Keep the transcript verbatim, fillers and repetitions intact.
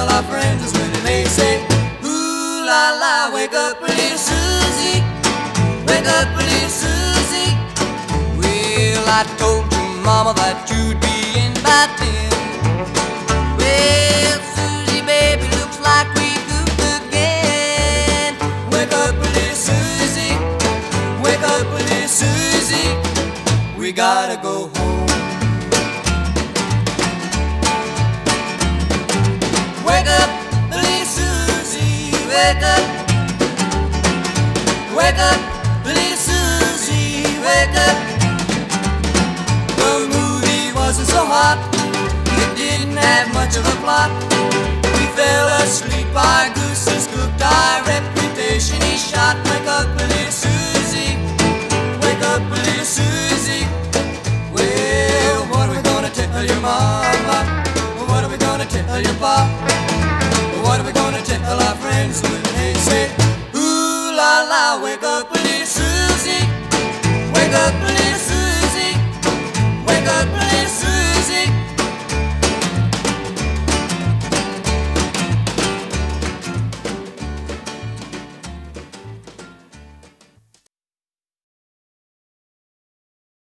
all our friends when they say, ooh la la, wake up little Susie, wake up little Susie. Well, I told your mama that you'd be in by ten. Well, Susie, baby, looks like we goofed again. Wake up little Susie, wake up little Susie, we gotta go home. Wake up, little Susie, wake up. Wake up, little Susie, wake up. The movie wasn't so hot, it didn't have much of a plot. We fell asleep, our goose is cooked, our reputation is shot. Wake up, little Susie.